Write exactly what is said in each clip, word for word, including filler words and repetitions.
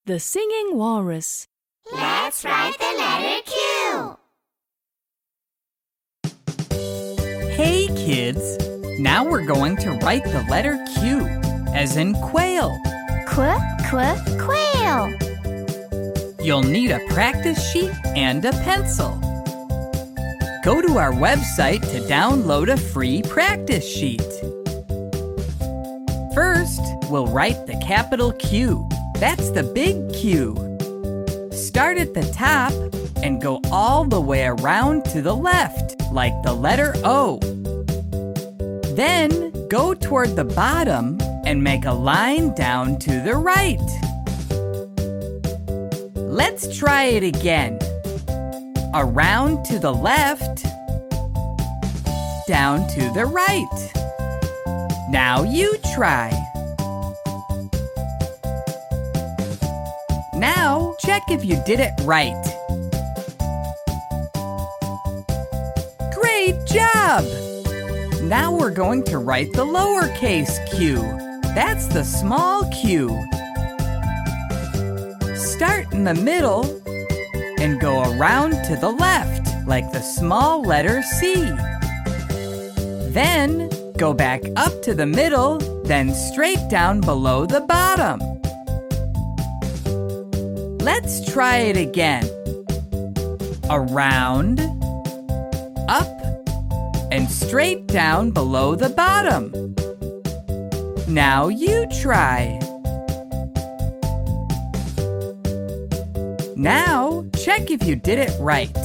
The Singing Walrus. Let's write the letter Q. Hey kids, now we're going to write the letter Q, as in quail. Qu, qu, quail. You'll need a practice sheet and a pencil. Go to our website to download a free practice sheet. First, we'll write the capital Q. That's the big Q. Start at the top and go all the way around to the left, like the letter O. Then, go toward the bottom and make a line down to the right. Let's try it again. Around to the left, down to the right. Now you try. Now, check if you did it right. Great job! Now we're going to write the lowercase q. That's the small q. Start in the middle and go around to the left, like the small letter C. Then, go back up to the middle, then straight down below the bottom. Let's try it again. Around, up, and straight down below the bottom. Now you try. Now, check if you did it right.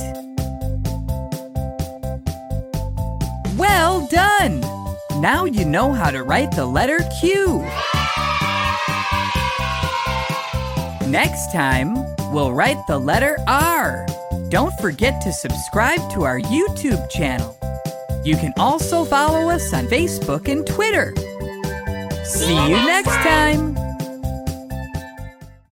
Well done! Now you know how to write the letter Q. Next time, we'll write the letter R. Don't forget to subscribe to our YouTube channel. You can also follow us on Facebook and Twitter. See you next time!